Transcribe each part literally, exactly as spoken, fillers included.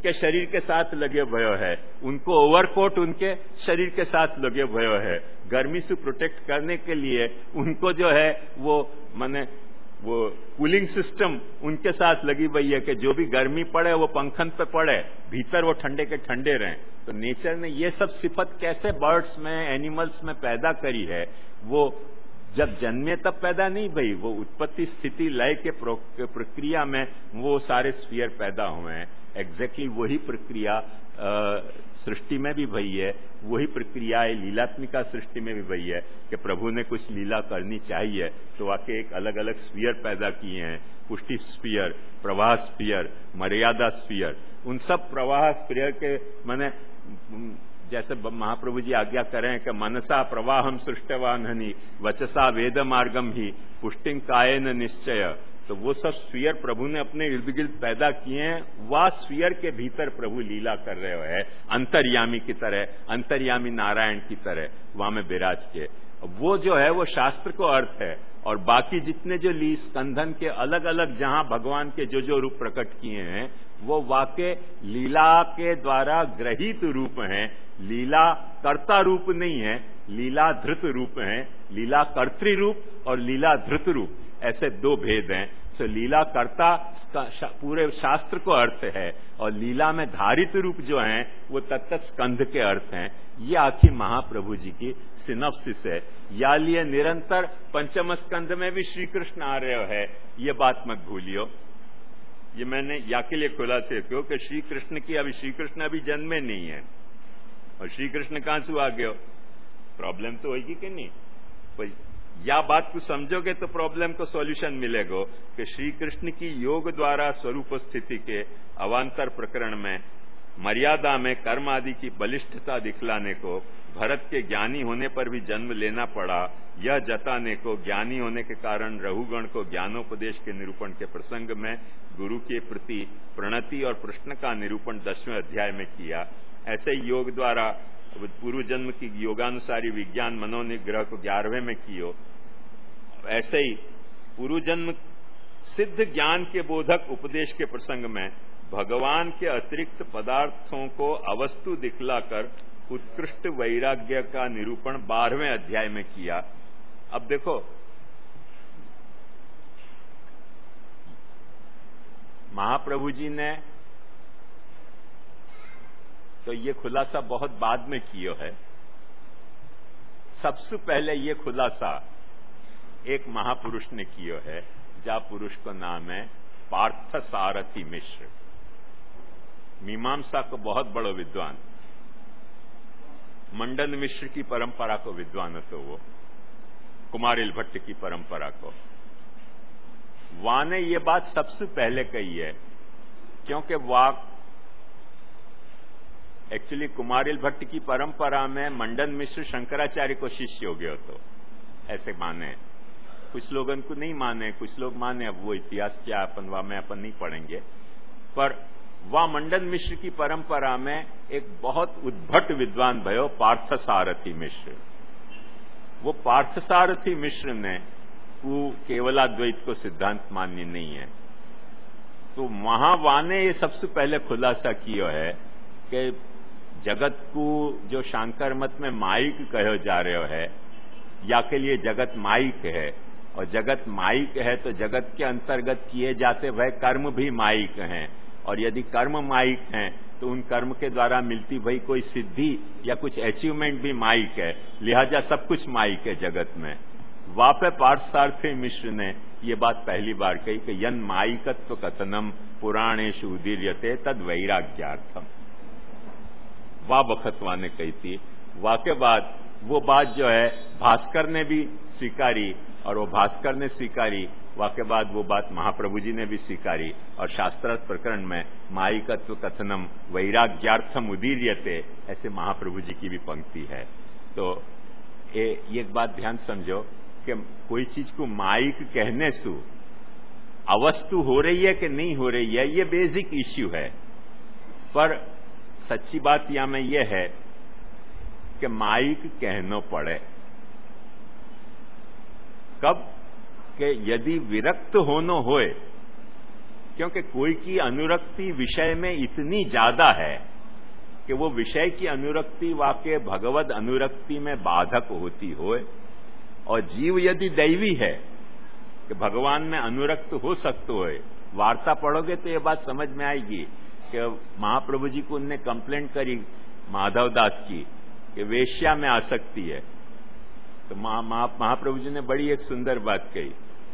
के शरीर के साथ लगे भयो है, उनको ओवरकोट उनके शरीर के साथ लगे भयो है, गर्मी से प्रोटेक्ट करने के लिए उनको जो है वो माने वो कूलिंग सिस्टम उनके साथ लगी हुई है कि जो भी गर्मी पड़े वो पंखन पे पड़े, भीतर वो ठंडे के ठंडे रहें। तो नेचर ने ये सब सिफत कैसे बर्ड्स में, एनिमल्स में पैदा करी है, वो जब जन्मे तब पैदा नहीं भई, वो उत्पत्ति स्थिति लय के प्रक्रिया में वो सारे स्फीयर पैदा हुए हैं। एग्जैक्टली वही प्रक्रिया सृष्टि में भी भई है, वही प्रक्रिया है लीलात्मिका सृष्टि में भी भई है कि प्रभु ने कुछ लीला करनी चाहिए तो वाकई एक अलग अलग स्फीयर पैदा किए हैं, पुष्टि स्फीयर, प्रवाह स्फीयर, मर्यादा स्फीयर। उन सब प्रवाह स्फीयर के माने जैसे महाप्रभु जी आज्ञा करें कि मनसा प्रवाहम सृष्टवान हनि वचसा वेद मार्गम ही पुष्टिंग कायेन निश्चय, तो वो सब स्फीयर प्रभु ने अपने इर्द गिर्द पैदा किए हैं। वह स्फीयर के भीतर प्रभु लीला कर रहे हैं अंतर्यामी की तरह, अंतर्यामी नारायण की तरह वहां में विराज के। वो जो है वो शास्त्र को अर्थ है, और बाकी जितने जो ली स्कंधन के अलग अलग जहां भगवान के जो जो रूप प्रकट किए हैं वो वाकई लीला के द्वारा ग्रहित रूप हैं, लीला कर्ता रूप नहीं है, लीला धृत रूप है। लीला कर्तृ रूप और लीला धृत रूप ऐसे दो भेद हैं। सो लीला कर्ता पूरे शास्त्र को अर्थ है, और लीला में धारित रूप जो हैं वो तत्त स्कंध के अर्थ हैं। ये आखिर महाप्रभु जी की सिनॉप्सिस है। या लिए निरंतर पंचम स्कंध में भी श्री कृष्ण आ रहे है, ये बात मत भूलियो। ये मैंने या के लिए खुला से क्यों कि श्री कृष्ण की अभी श्री कृष्ण अभी जन्मे नहीं है, और श्री कृष्ण कहां से आ गए, प्रॉब्लम तो होगी कि नहीं। पर या बात को समझोगे तो प्रॉब्लम को सॉल्यूशन मिलेगा कि श्री कृष्ण की योग द्वारा स्वरूप स्थिति के अवांतर प्रकरण में मर्यादा में कर्म आदि की बलिष्ठता दिखलाने को भरत के ज्ञानी होने पर भी जन्म लेना पड़ा, यह जताने को ज्ञानी होने के कारण रघुगण को ज्ञानोपदेश के निरूपण के प्रसंग में गुरु के प्रति प्रणति और प्रश्न का निरूपण दसवें अध्याय में किया। ऐसे योग द्वारा पूर्व जन्म की योगानुसारी विज्ञान मनोनिग्रह को ग्यारहवें में कियो। ऐसे ही पूर्व जन्म सिद्ध ज्ञान के बोधक उपदेश के प्रसंग में भगवान के अतिरिक्त पदार्थों को अवस्तु दिखलाकर उत्कृष्ट वैराग्य का निरूपण बारहवें अध्याय में किया। अब देखो, महाप्रभु जी ने तो ये खुलासा बहुत बाद में किया है। सबसे पहले ये खुलासा एक महापुरुष ने किया है, जा पुरुष का नाम है पार्थ सारथी मिश्र। मीमांसा को बहुत बड़ा विद्वान, मंडन मिश्र की परंपरा को विद्वान तो वो कुमारिल भट्ट की परंपरा को, वहां ने ये बात सबसे पहले कही है, क्योंकि वाक एक्चुअली कुमारिल भट्ट की परंपरा में मंडन मिश्र शंकराचार्य को शिष्य हो गया, तो ऐसे माने। कुछ लोगों को नहीं माने, कुछ लोग माने, अब वो इतिहास क्या अपन वहां में अपन नहीं पढ़ेंगे। पर वह मंडन मिश्र की परंपरा में एक बहुत उद्भट विद्वान भयो पार्थ सारथी मिश्र। वो पार्थ सारथी मिश्र ने वो केवलाद्वैत को सिद्धांत मान्य नहीं है, तो वहां वाने ये सबसे पहले खुलासा किया है कि जगत को जो शांकर मत में माइक कहो जा रहे है, या के लिए जगत माइक है, और जगत माइक है तो जगत के अंतर्गत किए जाते वह कर्म भी माइक हैं, और यदि कर्म माइक हैं तो उन कर्म के द्वारा मिलती भाई कोई सिद्धि या कुछ अचीवमेंट भी माइक है, लिहाजा सब कुछ माइक है जगत में। वापे पार्थसारथी मिश्र ने ये बात पहली बार कही कि यन माइकत्व कथनम पुराणेषु उदीर्यते तद वैराग्यार्थम। वाह बखतवा ने कही थी। वाह के बाद वो बात जो है भास्कर ने भी स्वीकारी, और वो भास्कर ने स्वीकारी, वाह के बाद वो बात महाप्रभु जी ने भी स्वीकारी, और शास्त्रार्थ प्रकरण में माइकत्व कथनम वैराग्यार्थम उदीर्यते ऐसे महाप्रभु जी की भी पंक्ति है। तो ये एक बात ध्यान समझो कि कोई चीज को माइक कहने से अवस्तु हो रही है कि नहीं हो रही है, ये बेसिक इश्यू है। पर सच्ची बात यहां में यह है कि माइक कहना पड़े कब, कि यदि विरक्त होनो होए, क्योंकि कोई की अनुरक्ति विषय में इतनी ज्यादा है कि वो विषय की अनुरक्ति वाकई भगवद अनुरक्ति में बाधक होती हो, और जीव यदि दैवी है कि भगवान में अनुरक्त हो सकते हो, वार्ता पढ़ोगे तो ये बात समझ में आएगी कि महाप्रभु जी को उनने कंप्लेंट करी माधव दास की कि वेश्या में आसक्ति है, तो महाप्रभु जी ने बड़ी एक सुंदर बात कही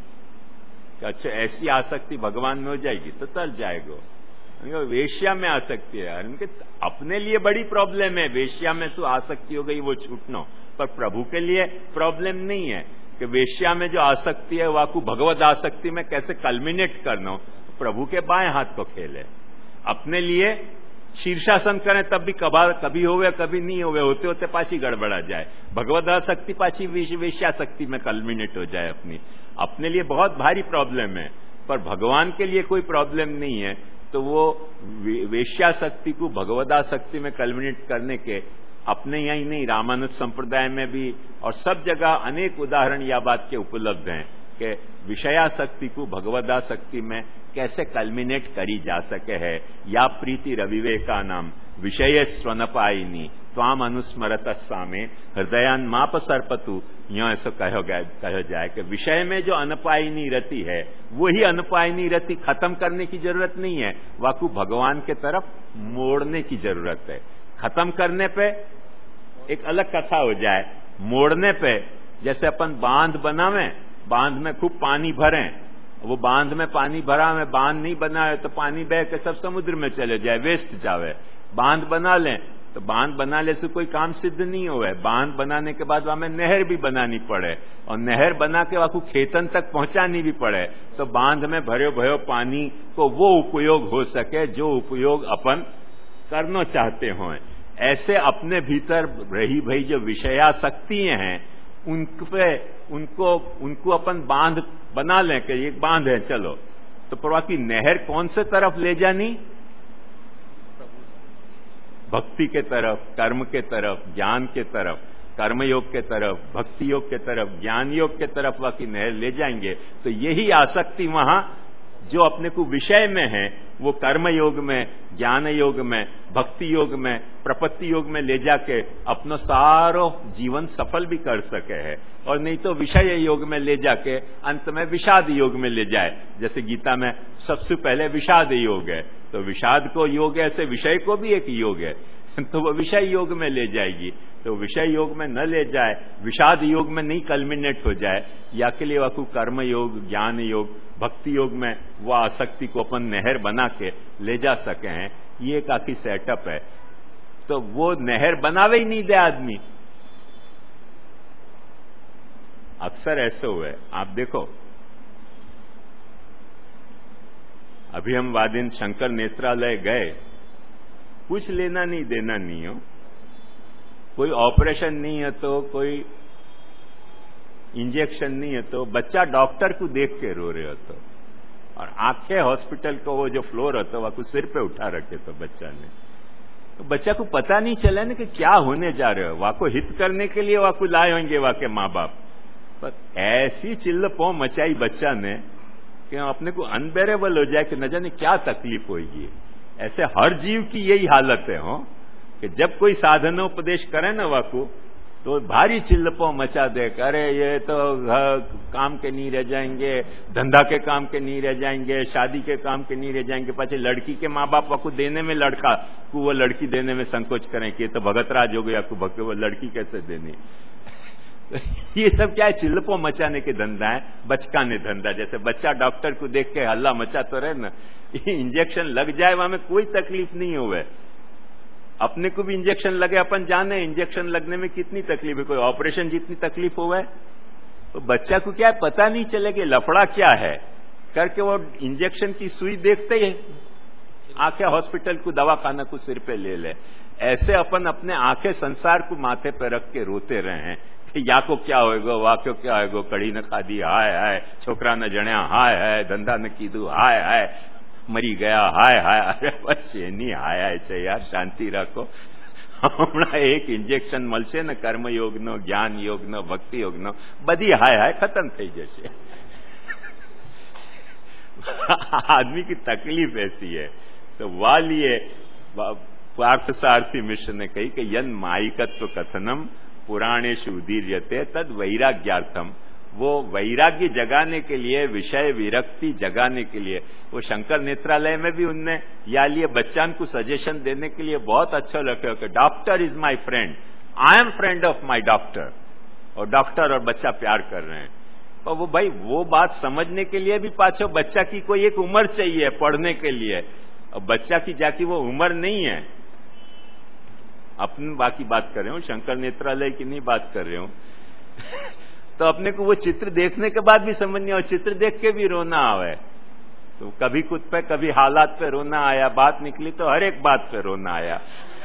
कि अच्छा ऐसी आसक्ति भगवान में हो जाएगी तो टल जाएगा, वेश्या में आसक्ति है। उनके अपने लिए बड़ी प्रॉब्लम है, वेश्या में सो आसक्ति हो गई वो छूटना, पर प्रभु के लिए प्रॉब्लम नहीं है कि वेश्या में जो आसक्ति है वाकू भगवत आसक्ति में कैसे कल्मिनेट करना, प्रभु के बाएं हाथ को खेल है। अपने लिए शीर्षासन करें तब भी कभी कभी होवे कभी नहीं होवे, होते होते पाची गड़बड़ा जाए, भगवत आसक्ति पाची वेश्याशक्ति में कल्मिनेट हो जाए अपनी, अपने लिए बहुत भारी प्रॉब्लम है। पर भगवान के लिए कोई प्रॉब्लम नहीं है, तो वो वेश्याशक्ति को भगवदाशक्ति में कल्मिनेट करने के अपने यही नहीं, रामानुज संप्रदाय में भी और सब जगह अनेक उदाहरण या बात के उपलब्ध हैं कि विषयाशक्ति को भगवदाशक्ति में कैसे कल्मिनेट करी जा सके है। या प्रीति रविवेका नाम विषय स्वनपायिनी त्वाम अनुस्मरत सामे हृदयान माप सर्पतु, यह ऐसा कहो कहो जाए कि विषय में जो अनपायिनी रति है वही अनपायिनी रति खत्म करने की जरूरत नहीं है, वाकु भगवान के तरफ मोड़ने की जरूरत है। खत्म करने पे एक अलग कथा हो जाए, मोड़ने पे जैसे अपन बांध बनावे, बांध में खूब पानी भरें, वो बांध में पानी भरा में बांध नहीं बनाए तो पानी बह के सब समुद्र में चले जाए, वेस्ट जावे। बांध बना लें तो बांध बनाने से कोई काम सिद्ध नहीं हुआ है, बांध बनाने के बाद हमें नहर भी बनानी पड़े और नहर बना के वाकू खेतन तक पहुंचानी भी पड़े, तो बांध में भरे भयो पानी को वो उपयोग हो सके जो उपयोग अपन करना चाहते हों। ऐसे अपने भीतर रही भई जो विषयाशक्तियां हैं उन पे उनको उनको अपन बांध बना लें कि एक बांध है चलो, तो प्रभु की नहर कौन से तरफ ले जानी, भक्ति के तरफ, कर्म के तरफ, ज्ञान के तरफ, कर्म योग के तरफ, भक्ति योग के तरफ, ज्ञान योग के तरफ वाकी नहर ले जाएंगे। तो यही आसक्ति वहां जो अपने को विषय में है वो कर्म योग में, ज्ञान योग में, भक्ति योग में, प्रपत्ति योग में ले जाके अपना सारो जीवन सफल भी कर सके है, और नहीं तो विषय योग में ले जाके अंत में विषाद योग में ले जाए। जैसे गीता में सबसे पहले विषाद योग है, तो विषाद को योग है, ऐसे विषय को भी एक योग है, तो वो विषय योग में ले जाएगी। तो विषय योग में न ले जाए, विषाद योग में नहीं कल्मिनेट हो जाए, या के लिए वाकू कर्म योग, ज्ञान योग, भक्ति योग में वो आसक्ति को अपन नहर बना के ले जा सके हैं, ये काफी सेटअप है। तो वो नहर बनावे ही नहीं दे आदमी, अक्सर ऐसे हुए। आप देखो अभी हम वादिन शंकर नेत्रालय गए, कुछ लेना नहीं देना नहीं हो, कोई ऑपरेशन नहीं है तो कोई इंजेक्शन नहीं है तो बच्चा डॉक्टर को देख के रो रहे हो, तो और आंखें हॉस्पिटल को वो जो फ्लोर होता वह सिर पे उठा रखे तो बच्चा ने, तो बच्चा को पता नहीं चला ना कि क्या होने जा रहे हो, वहां को हित करने के लिए वहां को लाए होंगे वहां के माँ बाप, पर ऐसी चिल्ल पौ मचाई बच्चा ने कि अपने को अनबेरेबल हो जाए कि न जाने क्या तकलीफ होगी। ऐसे हर जीव की यही हालत है हो कि जब कोई साधनोपदेश करे ना वाकू तो भारी चिल्लपो मचा दे, अरे ये तो काम के नहीं रह जाएंगे, धंधा के काम के नहीं रह जाएंगे, शादी के काम के नहीं रह जाएंगे। पाचे लड़की के माँ बाप वाकू देने में लड़का को वो लड़की देने में संकोच करें कि ये तो भगतराज हो गया, भक्त वो लड़की कैसे देनी। ये सब क्या है, चिल्लपो मचाने के धंधा है, बचकाने धंधा। जैसे बच्चा डॉक्टर को देख के हल्ला मचा तो रहे ना, इंजेक्शन लग जाए वहां में कोई तकलीफ नहीं हुए, अपने को भी इंजेक्शन लगे, अपन जाने इंजेक्शन लगने में कितनी तकलीफ है, कोई ऑपरेशन जितनी तकलीफ हुआ है, तो बच्चा को क्या है पता नहीं चलेगा लफड़ा क्या है, करके वो इंजेक्शन की सुई देखते ही आंखें हॉस्पिटल को दवा खाना को सिर पे ले ले। ऐसे अपन अपने आंखें संसार को माथे पे रख के रोते रहे हैं कि या को क्या होएगा, वाह को क्या होएगा, कड़ी न खादी हाय हाय, छोकरा न जण्या हाय हाय, धंधा न कीधु हाय हाय, मरी गया हाय हाय। अरे बस नहीं हाय हाय છે यार, શાંતિ રાખો। હમણાં એક ઇન્જેક્શન મળશે ને કર્મયોગનો, જ્ઞાન યોગનો, ભક્તિ યોગનો, બધી હાય હાય ખતમ થઈ જશે। आदमी की तकलीफ ऐसी है। तो वह लिए पार्थ सारथी मिश्र ने कही कि यन माइकत्व कथनम पुराणेषु उदीर्यते तद वैराग्यार्थम। वो वैराग्य जगाने के लिए, विषय विरक्ति जगाने के लिए, वो शंकर नेत्रालय में भी उनने या लिए बच्चन को सजेशन देने के लिए बहुत अच्छा लगा कि doctor is my friend, I am friend of my doctor. और डॉक्टर और बच्चा प्यार कर रहे हैं। और वो भाई वो बात समझने के लिए भी पाछो बच्चा की कोई एक उम्र चाहिए पढ़ने के लिए। और बच्चा की जाकी वो उम्र नहीं है। अपनी बाकी बात कर रहे हूं, शंकर नेत्रालय की नहीं बात कर रहे हूं। तो अपने को वो चित्र देखने के बाद भी समझ नहीं, और चित्र देख के भी रोना आवे। तो कभी खुद पे, कभी हालात पे रोना आया, बात निकली तो हर एक बात पे रोना आया।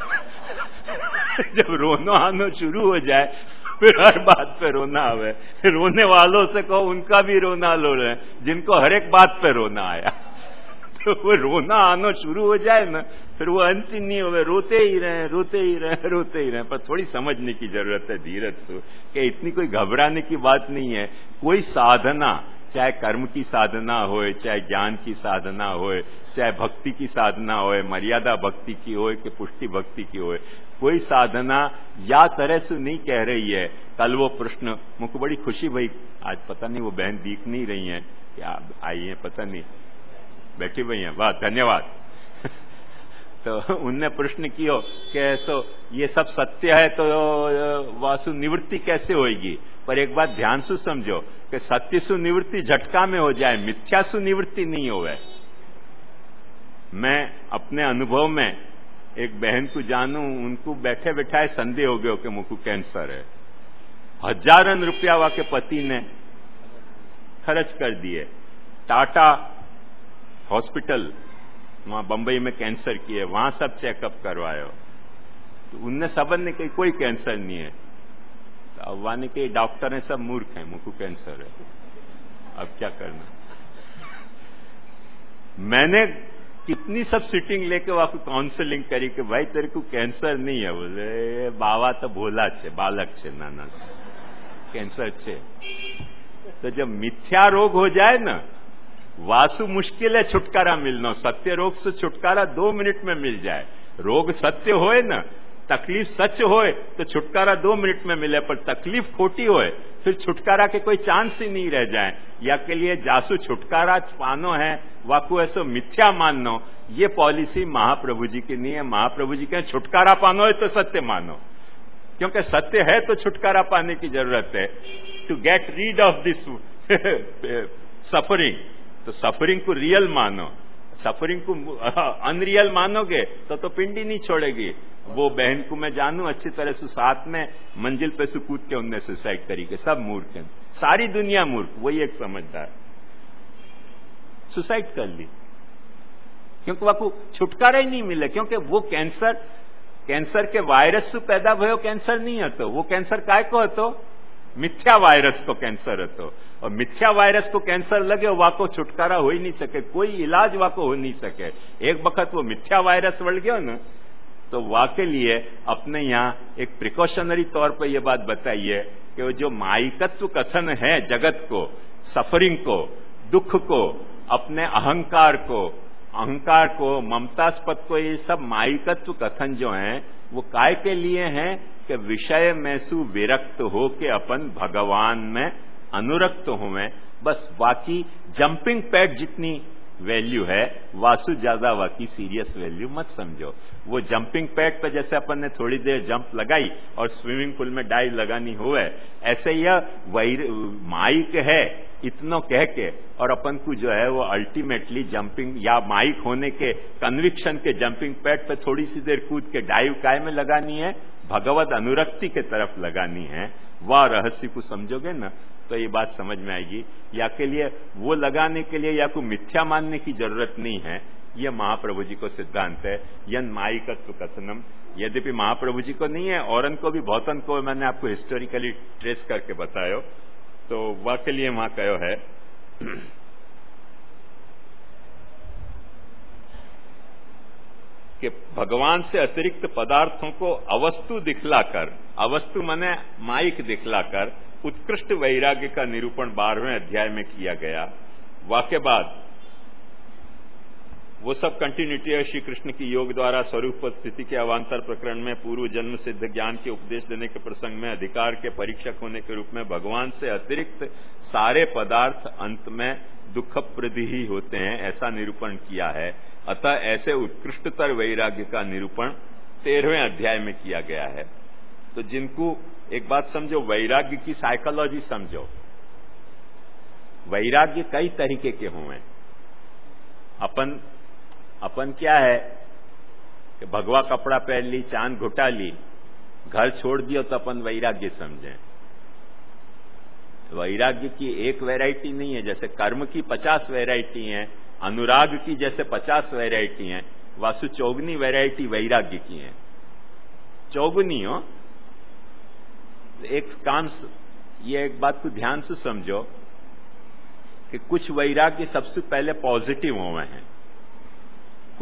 जब रोना आना शुरू हो जाए फिर हर बात पे रोना आवे। रोने वालों से कहो उनका भी रोना लो रहे, जिनको हर एक बात पे रोना आया। तो वो रोना आना शुरू हो जाए ना, फिर वो अंत ही नहीं हो, रोते ही रहे रोते ही रहे रोते ही रहे। पर थोड़ी समझने की जरूरत है धीरज से कि इतनी कोई घबराने की बात नहीं है। कोई साधना, चाहे कर्म की साधना होए, चाहे ज्ञान की साधना होए, चाहे भक्ति की साधना होए, मर्यादा भक्ति की होए कि पुष्टि भक्ति की होए, कोई साधना या तरह से नहीं कह रही है। कल वो प्रश्न मुझको बड़ी खुशी भई, आज पता नहीं वो बहन दिख नहीं रही हैं, क्या आई है पता नहीं, बैठी हुई हैं, वाह धन्यवाद। तो उनने प्रश्न किया कि सो ये सब सत्य है तो वासु निवृत्ति कैसे होगी। पर एक बात ध्यान से समझो कि सत्य सु निवृत्ति झटका में हो जाए, मिथ्या सु निवृत्ति नहीं होवे। मैं अपने अनुभव में एक बहन को जानू, उनको बैठे बैठाए संदेह हो गया कि मुझको कैंसर है। हजारन रुपया वा के पति ने खर्च कर दिए। टाटा हॉस्पिटल वहां बंबई में कैंसर की है, वहां सब चेकअप करवायो। तो उनने सबन ने कही कोई कैंसर नहीं है। तो अब वहां ने कही डॉक्टर ने सब मूर्ख हैं, मुझको कैंसर है, अब क्या करना। मैंने कितनी सब सीटिंग लेके वहां को काउंसलिंग करी कि भाई तेरे को कैंसर नहीं है। बोले बाबा तो भोला छे, बालक छे, नाना कैंसर छे। तो जब मिथ्या रोग हो जाए ना, वासु मुश्किल है छुटकारा मिलना। सत्य रोग से छुटकारा दो मिनट में मिल जाए। रोग सत्य होए ना, तकलीफ सच होए तो छुटकारा दो मिनट में मिले, पर तकलीफ खोटी होए फिर छुटकारा के कोई चांस ही नहीं रह जाए। या के लिए जासु छुटकारा पानो है वाकु ऐसो मिथ्या माननो, ये पॉलिसी महाप्रभु जी की नहीं है। महाप्रभु जी कहें छुटकारा पानो है तो सत्य मानो, क्योंकि सत्य है तो छुटकारा पाने की जरूरत है। To get rid of this suffering, तो सफरिंग को रियल मानो। सफरिंग को अनरियल मानोगे तो तो पिंडी नहीं छोड़ेगी। वो बहन को मैं जानू अच्छी तरह से, साथ में मंजिल पे से कूद के उनने सुसाइड करी के। सब मूर्ख हैं, सारी दुनिया मूर्ख, वही एक समझदार सुसाइड कर ली, क्योंकि वह छुटकारा ही नहीं मिले। क्योंकि वो कैंसर कैंसर के वायरस से पैदा भयो कैंसर नहीं हतो। वो कैंसर काय को हतो, मिथ्या वायरस को कैंसर हतो। और मिथ्या वायरस को कैंसर लगे वाको छुटकारा हो ही नहीं सके, कोई इलाज वाको हो नहीं सके। एक वक्त वो मिथ्या वायरस बढ़ गया ना, तो वाके लिए अपने यहाँ एक प्रिकॉशनरी तौर पर यह बात बताइए कि वो जो माइकत्व कथन है जगत को, सफरिंग को, दुख को, अपने अहंकार को अहंकार को ममतास्पद को, ये सब माइकत्व कथन जो हैं वो काय के लिए हैं कि विषय में सु विरक्त हो के अपन भगवान में अनुरक्त हुए। बस बाकी जंपिंग पैड जितनी वैल्यू है, वासु ज्यादा वाकी सीरियस वैल्यू मत समझो। वो जंपिंग पैड पर जैसे अपन ने थोड़ी देर जंप लगाई और स्विमिंग पूल में डाइव लगानी हुए, ऐसे यह माइक है इतनो कह के, और अपन को जो है वो अल्टीमेटली जंपिंग या माइक होने के कन्विक्शन के जंपिंग पैड पे थोड़ी सी देर कूद के डाइव काय में लगानी है, भगवत अनुरक्ति के तरफ लगानी है। वह रहस्य को समझोगे ना तो ये बात समझ में आएगी। या के लिए वो लगाने के लिए या को मिथ्या मानने की जरूरत नहीं है। यह महाप्रभु जी को सिद्धांत है, यन माइकत्व कथनम। यद्यपि महाप्रभु जी को नहीं है, औरन को भी बहुतन को मैंने आपको हिस्टोरिकली ट्रेस करके बतायो, तो वह के लिए वहां कहो है कि भगवान से अतिरिक्त पदार्थों को अवस्तु दिखलाकर, अवस्तु माने माइक दिखलाकर उत्कृष्ट वैराग्य का निरूपण बारहवें अध्याय में किया गया। वाके बाद वो सब कंटिन्यूटी है श्री कृष्ण की योग द्वारा स्वरूप स्थिति के अवान्तर प्रकरण में पूर्व जन्म सिद्ध ज्ञान के उपदेश देने के प्रसंग में अधिकार के परीक्षक होने के रूप में भगवान से अतिरिक्त सारे पदार्थ अंत में दुखप्रद ही होते हैं, ऐसा निरूपण किया है। अतः ऐसे उत्कृष्टतर वैराग्य का निरूपण तेरहवें अध्याय में किया गया है। तो जिनको एक बात समझो, वैराग्य की साइकोलॉजी समझो। वैराग्य कई तरीके के हुए। अपन अपन क्या है कि भगवा कपड़ा पहन ली, चांद घुटा ली, घर छोड़ दियो तो अपन वैराग्य समझें। वैराग्य की एक वैरायटी नहीं है, जैसे कर्म की पचास वैरायटी हैं, अनुराग की जैसे पचास वैरायटी हैं, वासु चौगनी वैरायटी वैराग्य की हैं। चौगनी हो। एक काम, ये एक बात को ध्यान से समझो कि कुछ वैराग्य सबसे पहले पॉजिटिव हुए हैं।